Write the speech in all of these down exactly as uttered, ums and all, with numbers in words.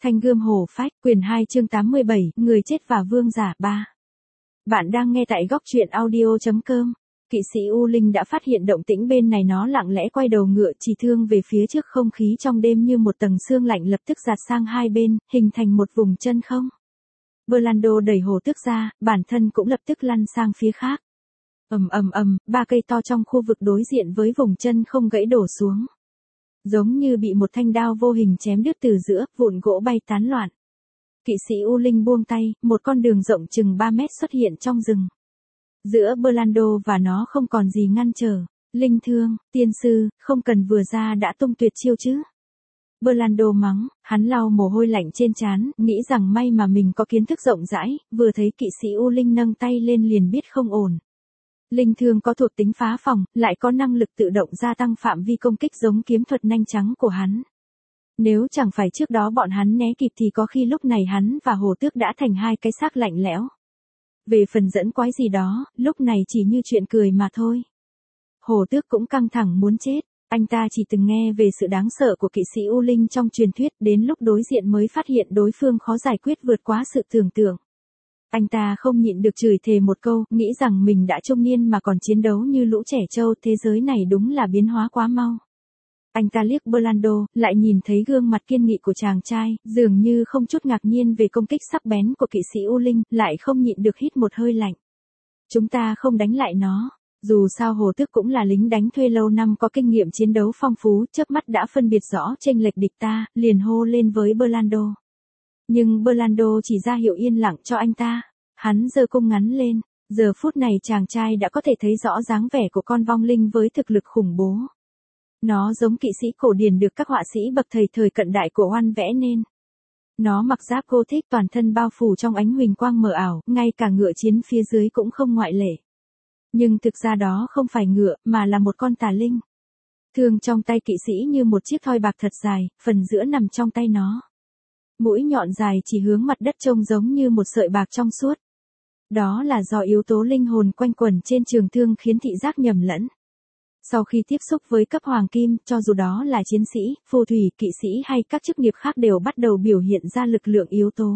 Thanh gươm hổ phách, quyển hai chương tám mươi bảy, người chết và vương giả ba. Bạn đang nghe tại góc truyện audio chấm com. Kỵ sĩ U Linh đã phát hiện động tĩnh bên này, nó lặng lẽ quay đầu ngựa chỉ thương về phía trước, không khí trong đêm như một tầng sương lạnh lập tức giạt sang hai bên, hình thành một vùng chân không. Berlando đẩy hổ tước ra, bản thân cũng lập tức lăn sang phía khác. Ầm ầm ầm, ba cây to trong khu vực đối diện với vùng chân không gãy đổ xuống. Giống như bị một thanh đao vô hình chém đứt từ giữa, vụn gỗ bay tán loạn. Kỵ sĩ U Linh buông tay, một con đường rộng chừng ba mét xuất hiện trong rừng. Giữa Berlando và nó không còn gì ngăn trở. Linh thương, tiên sư, không cần vừa ra đã tung tuyệt chiêu chứ. Berlando mắng, hắn lau mồ hôi lạnh trên trán, nghĩ rằng may mà mình có kiến thức rộng rãi, vừa thấy kỵ sĩ U Linh nâng tay lên liền biết không ổn. Linh thương có thuộc tính phá phòng, lại có năng lực tự động gia tăng phạm vi công kích giống kiếm thuật nhanh trắng của hắn. Nếu chẳng phải trước đó bọn hắn né kịp thì có khi lúc này hắn và hổ tước đã thành hai cái xác lạnh lẽo. Về phần dẫn quái gì đó, lúc này chỉ như chuyện cười mà thôi. Hổ tước cũng căng thẳng muốn chết, anh ta chỉ từng nghe về sự đáng sợ của kỵ sĩ U Linh trong truyền thuyết, đến lúc đối diện mới phát hiện đối phương khó giải quyết vượt quá sự tưởng tượng. Anh ta không nhịn được chửi thề một câu, nghĩ rằng mình đã trung niên mà còn chiến đấu như lũ trẻ trâu, thế giới này đúng là biến hóa quá mau. Anh ta liếc Berlando, lại nhìn thấy gương mặt kiên nghị của chàng trai, dường như không chút ngạc nhiên về công kích sắc bén của kỵ sĩ U Linh, lại không nhịn được hít một hơi lạnh. Chúng ta không đánh lại nó. Dù sao hổ tước cũng là lính đánh thuê lâu năm có kinh nghiệm chiến đấu phong phú, chớp mắt đã phân biệt rõ chênh lệch địch ta, liền hô lên với Berlando. Nhưng Berlando chỉ ra hiệu yên lặng cho anh ta. Hắn giơ cung ngắn lên. Giờ phút này chàng trai đã có thể thấy rõ dáng vẻ của con vong linh với thực lực khủng bố. Nó giống kỵ sĩ cổ điển được các họa sĩ bậc thầy thời cận đại của Oan vẽ nên. Nó mặc giáp Gothic toàn thân bao phủ trong ánh huỳnh quang mờ ảo, ngay cả ngựa chiến phía dưới cũng không ngoại lệ. Nhưng thực ra đó không phải ngựa, mà là một con tà linh. Thương trong tay kỵ sĩ như một chiếc thoi bạc thật dài, phần giữa nằm trong tay nó. Mũi nhọn dài chỉ hướng mặt đất trông giống như một sợi bạc trong suốt. Đó là do yếu tố linh hồn quanh quẩn trên trường thương khiến thị giác nhầm lẫn. Sau khi tiếp xúc với cấp hoàng kim, cho dù đó là chiến sĩ, phù thủy, kỵ sĩ hay các chức nghiệp khác đều bắt đầu biểu hiện ra lực lượng yếu tố.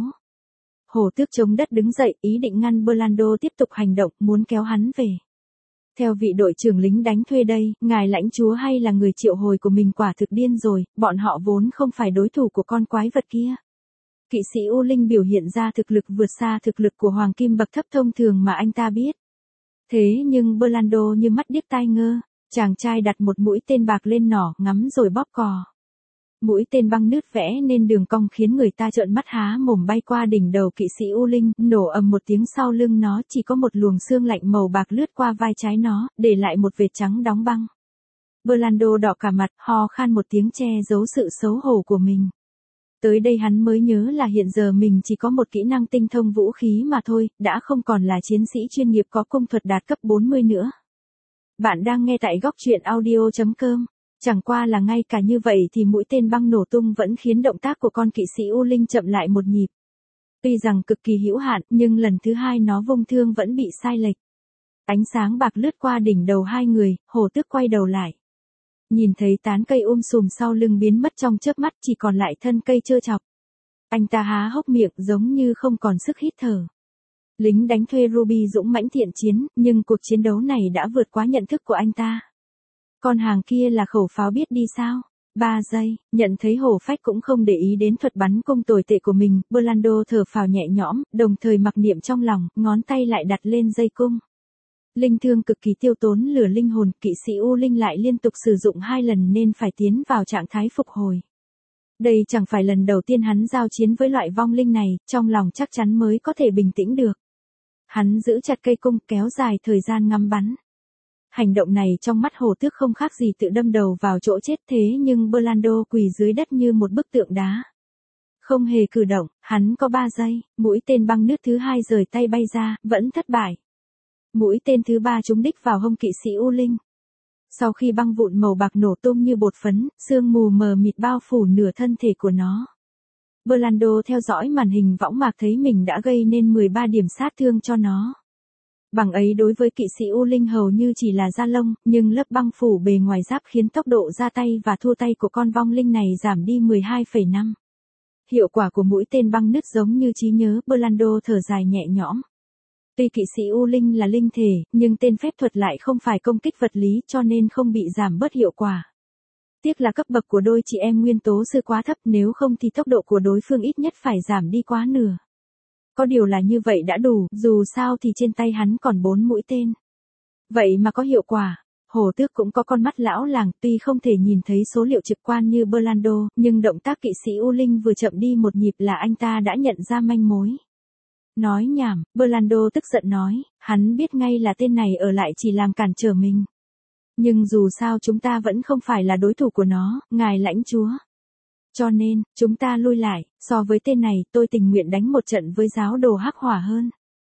Hổ tước chống đất đứng dậy, ý định ngăn Berlando tiếp tục hành động, muốn kéo hắn về. Theo vị đội trưởng lính đánh thuê đây, ngài lãnh chúa hay là người triệu hồi của mình quả thực điên rồi, bọn họ vốn không phải đối thủ của con quái vật kia. Kỵ sĩ U Linh biểu hiện ra thực lực vượt xa thực lực của hoàng kim bậc thấp thông thường mà anh ta biết. Thế nhưng Berlando như mắt điếc tai ngơ, chàng trai đặt một mũi tên bạc lên nỏ, ngắm rồi bóp cò. Mũi tên băng nứt vẽ nên đường cong khiến người ta trợn mắt há mồm bay qua đỉnh đầu kỵ sĩ U Linh, nổ ầm một tiếng, sau lưng nó chỉ có một luồng xương lạnh màu bạc lướt qua vai trái nó, để lại một vệt trắng đóng băng. Berlando đỏ cả mặt, ho khan một tiếng che giấu sự xấu hổ của mình. Tới đây hắn mới nhớ là hiện giờ mình chỉ có một kỹ năng tinh thông vũ khí mà thôi, đã không còn là chiến sĩ chuyên nghiệp có công thuật đạt cấp bốn mươi nữa. Bạn đang nghe tại góc truyện audio chấm com. Chẳng qua là ngay cả như vậy thì mũi tên băng nổ tung vẫn khiến động tác của con kỵ sĩ U Linh chậm lại một nhịp. Tuy rằng cực kỳ hữu hạn, nhưng lần thứ hai nó vung thương vẫn bị sai lệch. Ánh sáng bạc lướt qua đỉnh đầu hai người, hổ tước quay đầu lại. Nhìn thấy tán cây um sùm sau lưng biến mất trong chớp mắt, chỉ còn lại thân cây trơ trọc. Anh ta há hốc miệng giống như không còn sức hít thở. Lính đánh thuê Ruby dũng mãnh thiện chiến, nhưng cuộc chiến đấu này đã vượt quá nhận thức của anh ta. Con hàng kia là khẩu pháo biết đi sao? Ba giây, nhận thấy hổ phách cũng không để ý đến thuật bắn cung tồi tệ của mình, Berlando thở phào nhẹ nhõm, đồng thời mặc niệm trong lòng, ngón tay lại đặt lên dây cung. Linh thương cực kỳ tiêu tốn lửa linh hồn, kỵ sĩ U Linh lại liên tục sử dụng hai lần nên phải tiến vào trạng thái phục hồi. Đây chẳng phải lần đầu tiên hắn giao chiến với loại vong linh này, trong lòng chắc chắn mới có thể bình tĩnh được. Hắn giữ chặt cây cung, kéo dài thời gian ngắm bắn. Hành động này trong mắt hổ tước không khác gì tự đâm đầu vào chỗ chết, thế nhưng Berlando quỳ dưới đất như một bức tượng đá. Không hề cử động, hắn có ba giây, mũi tên băng nước thứ hai rời tay bay ra, vẫn thất bại. Mũi tên thứ ba trúng đích vào hông kỵ sĩ U Linh. Sau khi băng vụn màu bạc nổ tung như bột phấn, sương mù mờ mịt bao phủ nửa thân thể của nó. Berlando theo dõi màn hình võng mạc thấy mình đã gây nên mười ba điểm sát thương cho nó. Bằng ấy đối với kỵ sĩ U Linh hầu như chỉ là da lông, nhưng lớp băng phủ bề ngoài giáp khiến tốc độ ra tay và thua tay của con vong linh này giảm đi mười hai phẩy năm. Hiệu quả của mũi tên băng nứt giống như trí nhớ, Orlando thở dài nhẹ nhõm. Tuy kỵ sĩ U Linh là linh thể, nhưng tên phép thuật lại không phải công kích vật lý cho nên không bị giảm bớt hiệu quả. Tiếc là cấp bậc của đôi chị em nguyên tố sư quá thấp, nếu không thì tốc độ của đối phương ít nhất phải giảm đi quá nửa. Có điều là như vậy đã đủ, dù sao thì trên tay hắn còn bốn mũi tên. Vậy mà có hiệu quả. Hồ Tước cũng có con mắt lão làng, tuy không thể nhìn thấy số liệu trực quan như Orlando, nhưng động tác kỵ sĩ U Linh vừa chậm đi một nhịp là anh ta đã nhận ra manh mối. Nói nhảm, Orlando tức giận nói, hắn biết ngay là tên này ở lại chỉ làm cản trở mình. Nhưng dù sao chúng ta vẫn không phải là đối thủ của nó, ngài lãnh chúa. Cho nên, chúng ta lui lại, so với tên này tôi tình nguyện đánh một trận với giáo đồ hắc hỏa hơn.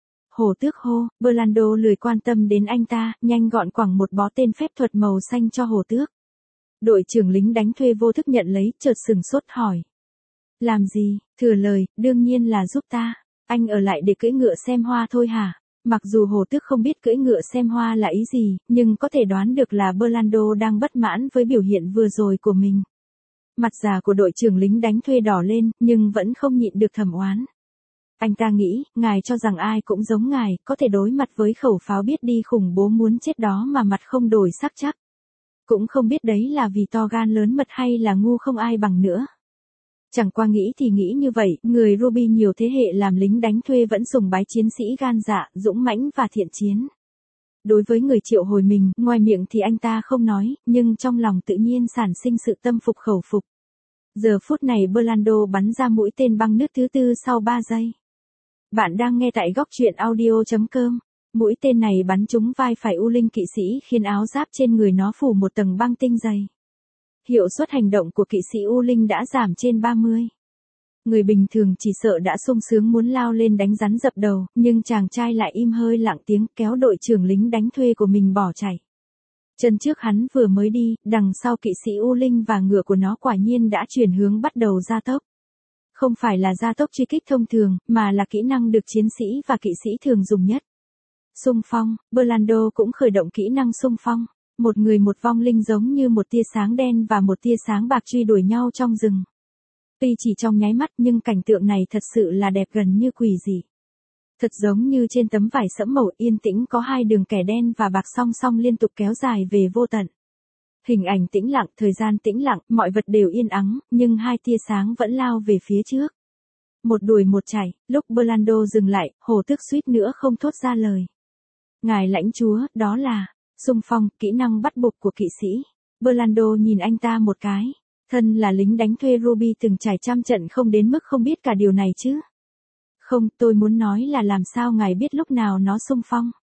Hồ Tước hô, Orlando lười quan tâm đến anh ta, nhanh gọn quẳng một bó tên phép thuật màu xanh cho Hồ Tước. Đội trưởng lính đánh thuê vô thức nhận lấy, chợt sừng sốt hỏi. Làm gì, thừa lời, đương nhiên là giúp ta. Anh ở lại để cưỡi ngựa xem hoa thôi hả? Mặc dù Hồ Tước không biết cưỡi ngựa xem hoa là ý gì, nhưng có thể đoán được là Orlando đang bất mãn với biểu hiện vừa rồi của mình. Mặt già của đội trưởng lính đánh thuê đỏ lên, nhưng vẫn không nhịn được thầm oán. Anh ta nghĩ, ngài cho rằng ai cũng giống ngài, có thể đối mặt với khẩu pháo biết đi khủng bố muốn chết đó mà mặt không đổi sắc chắc. Cũng không biết đấy là vì to gan lớn mật hay là ngu không ai bằng nữa. Chẳng qua nghĩ thì nghĩ như vậy, người Ruby nhiều thế hệ làm lính đánh thuê vẫn sùng bái chiến sĩ gan dạ, dũng mãnh và thiện chiến. Đối với người triệu hồi mình, ngoài miệng thì anh ta không nói, nhưng trong lòng tự nhiên sản sinh sự tâm phục khẩu phục. Giờ phút này Orlando bắn ra mũi tên băng nước thứ tư sau ba giây. Bạn đang nghe tại góc truyện audio chấm com. Mũi tên này bắn trúng vai phải U Linh kỵ sĩ khiến áo giáp trên người nó phủ một tầng băng tinh dày. Hiệu suất hành động của kỵ sĩ U Linh đã giảm trên ba mươi. Người bình thường chỉ sợ đã sung sướng muốn lao lên đánh rắn dập đầu, nhưng chàng trai lại im hơi lặng tiếng kéo đội trưởng lính đánh thuê của mình bỏ chạy. Chân trước hắn vừa mới đi, đằng sau kỵ sĩ U Linh và ngựa của nó quả nhiên đã chuyển hướng bắt đầu gia tốc. Không phải là gia tốc truy kích thông thường, mà là kỹ năng được chiến sĩ và kỵ sĩ thường dùng nhất. Xung phong, Orlando cũng khởi động kỹ năng xung phong. Một người một vong linh giống như một tia sáng đen và một tia sáng bạc truy đuổi nhau trong rừng. Tuy chỉ trong nháy mắt nhưng cảnh tượng này thật sự là đẹp gần như quỷ dị. Thật giống như trên tấm vải sẫm màu yên tĩnh có hai đường kẻ đen và bạc song song liên tục kéo dài về vô tận. Hình ảnh tĩnh lặng, thời gian tĩnh lặng, mọi vật đều yên ắng, nhưng hai tia sáng vẫn lao về phía trước. Một đuổi một chạy, lúc Orlando dừng lại, Hồ Tước suýt nữa không thốt ra lời. Ngài lãnh chúa, đó là xung phong, kỹ năng bắt buộc của kỵ sĩ. Orlando nhìn anh ta một cái. Thân là lính đánh thuê Ruby từng trải trăm trận không đến mức không biết cả điều này chứ. Không, tôi muốn nói là làm sao ngài biết lúc nào nó xung phong.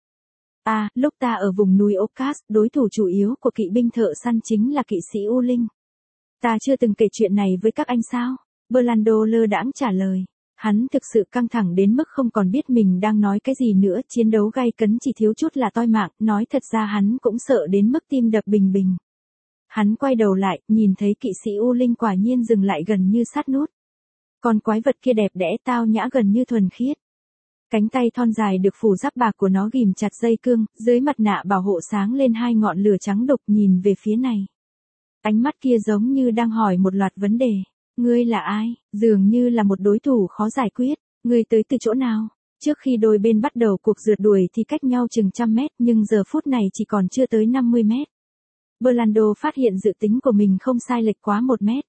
À, lúc ta ở vùng núi Ocas, đối thủ chủ yếu của kỵ binh thợ săn chính là kỵ sĩ U Linh. Ta chưa từng kể chuyện này với các anh sao? Orlando lơ đãng trả lời. Hắn thực sự căng thẳng đến mức không còn biết mình đang nói cái gì nữa, chiến đấu gay cấn chỉ thiếu chút là toi mạng, nói thật ra hắn cũng sợ đến mức tim đập bình bình. Hắn quay đầu lại, nhìn thấy kỵ sĩ U Linh quả nhiên dừng lại gần như sát nút. Con quái vật kia đẹp đẽ tao nhã gần như thuần khiết. Cánh tay thon dài được phủ giáp bạc của nó ghìm chặt dây cương, dưới mặt nạ bảo hộ sáng lên hai ngọn lửa trắng đục nhìn về phía này. Ánh mắt kia giống như đang hỏi một loạt vấn đề. Ngươi là ai? Dường như là một đối thủ khó giải quyết. Ngươi tới từ chỗ nào? Trước khi đôi bên bắt đầu cuộc rượt đuổi thì cách nhau chừng trăm mét, nhưng giờ phút này chỉ còn chưa tới năm mươi mét. Orlando phát hiện dự tính của mình không sai lệch quá một mét.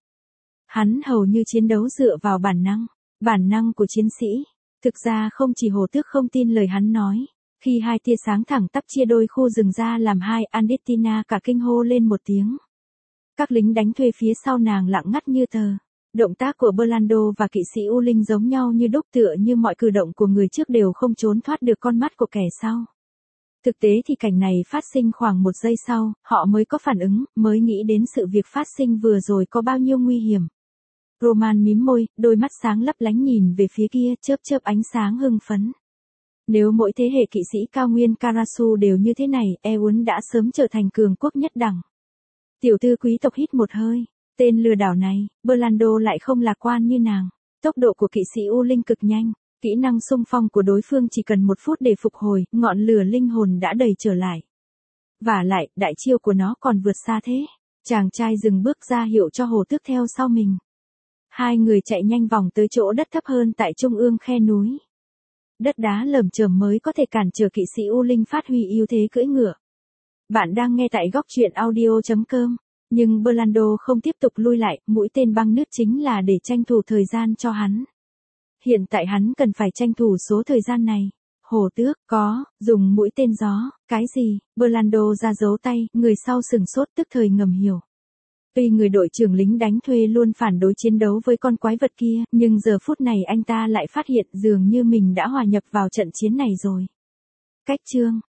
Hắn hầu như chiến đấu dựa vào bản năng, bản năng của chiến sĩ. Thực ra không chỉ Hồ Tước không tin lời hắn nói. Khi hai tia sáng thẳng tắp chia đôi khu rừng ra làm hai, Andettina cả kinh hô lên một tiếng. Các lính đánh thuê phía sau nàng lặng ngắt như tờ. Động tác của Orlando và kỵ sĩ U Linh giống nhau như đúc, tựa như mọi cử động của người trước đều không trốn thoát được con mắt của kẻ sau. Thực tế thì cảnh này phát sinh khoảng một giây sau, họ mới có phản ứng, mới nghĩ đến sự việc phát sinh vừa rồi có bao nhiêu nguy hiểm. Roman mím môi, đôi mắt sáng lấp lánh nhìn về phía kia, chớp chớp ánh sáng hưng phấn. Nếu mỗi thế hệ kỵ sĩ cao nguyên Karasu đều như thế này, Eun đã sớm trở thành cường quốc nhất đẳng. Tiểu thư quý tộc hít một hơi. Tên lừa đảo này, Orlando lại không lạc quan như nàng. Tốc độ của kỵ sĩ U Linh cực nhanh. Kỹ năng xung phong của đối phương chỉ cần một phút để phục hồi, ngọn lửa linh hồn đã đầy trở lại. Vả lại, đại chiêu của nó còn vượt xa thế. Chàng trai dừng bước ra hiệu cho Hồ Tước theo sau mình. Hai người chạy nhanh vòng tới chỗ đất thấp hơn tại trung ương khe núi. Đất đá lởm chởm mới có thể cản trở kỵ sĩ U Linh phát huy ưu thế cưỡi ngựa. Bạn đang nghe tại góc truyện audio chấm com. Nhưng Blando không tiếp tục lui lại, mũi tên băng nước chính là để tranh thủ thời gian cho hắn. Hiện tại hắn cần phải tranh thủ số thời gian này. Hổ tước, có, dùng mũi tên gió, cái gì? Blando ra dấu tay, người sau sừng sốt tức thời ngầm hiểu. Tuy người đội trưởng lính đánh thuê luôn phản đối chiến đấu với con quái vật kia, nhưng giờ phút này anh ta lại phát hiện dường như mình đã hòa nhập vào trận chiến này rồi. Cách chương